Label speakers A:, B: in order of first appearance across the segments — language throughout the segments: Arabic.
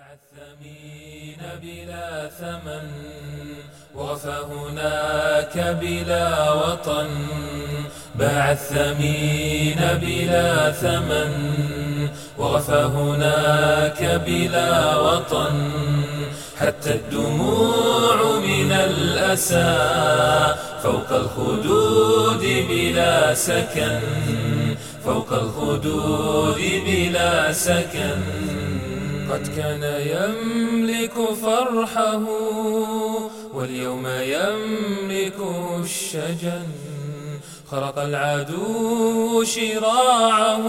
A: الثمين بلا ثمن وغفى هناك بلا وطن. باع الثمين بلا ثمن وغفى هناك بلا وطن. حتى الدموع من الأسى فوق الخدود بلا سكن. فوق الخدود بلا سكن. قد كان يملك فرحه واليوم يملك الشجن. خرق العدو شراعه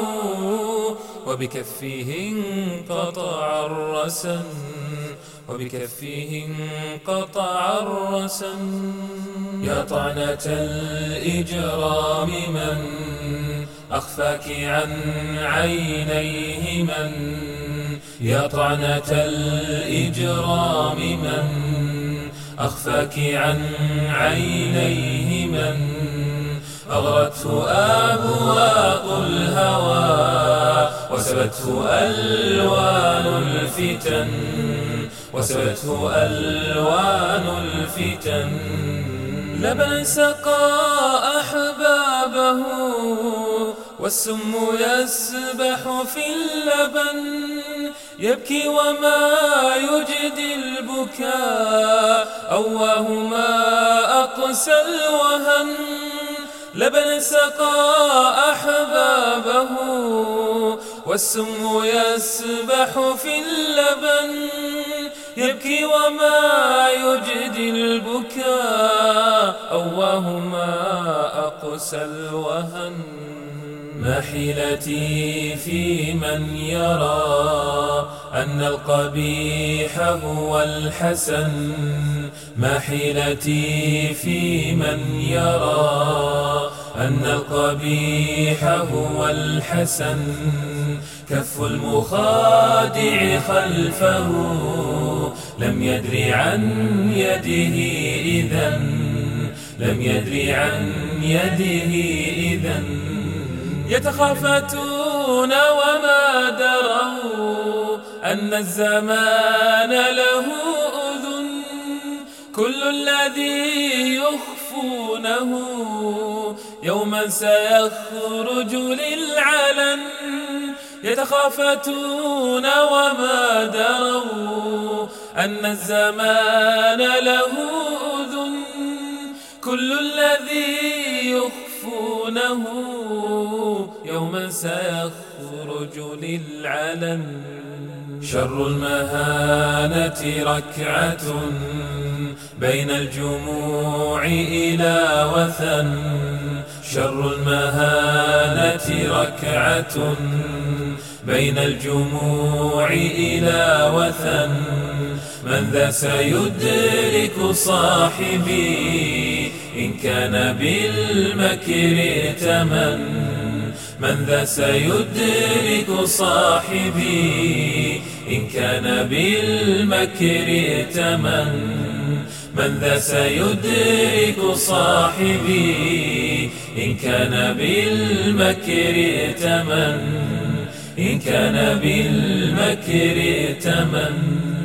A: وبكفه انقطع الرسن. وبكفه انقطع الرسن. يا طعنة الإجرام من أخفاك عن عينيه من. يا طعنة الإجرام من أخفاك عن عينيه من. أغرته أبواق الهوى وسبته ألوان الفتن. وسبته ألوان الفتن. لبن سقى أحبابه والسم يسبح في اللبن. يبكي وما يجدي البكاء أواه ما أقسى الوهن. لبن سقى أحبابه والسم يسبح في اللبن. يبكي وما يجدي البكاء أواه ما أقسى الوهن. ما حيلتي في من يرى أن القبيح هو الحسن. ما حيلتي في من يرى أن القبيح هو الحسن. كف المخادع خلفه لم يدر عن يده إذن. لم يدر عن يده إذن. يتخافتون وما دروا أن الزمان له أذن. كل الذي يخفونه يوما سيخرج للعلن. يتخافتون وما دروا أن الزمان له أذن. كل الذي يخفونه يوما سيخرج للعلن. شر المهانة ركعة بين الجموع إلى وثن. شر المهانة ركعة بين الجموع إلى وثن. من ذا سيدرك صاحبي إن كان بالمكر ائتمن. من ذا سيدرك صاحبي إن كان بالمكر ائتمن. من ذا سيدرك صاحبي إن كان بالمكر ائتمن. إن كان بالمكر ائتمن.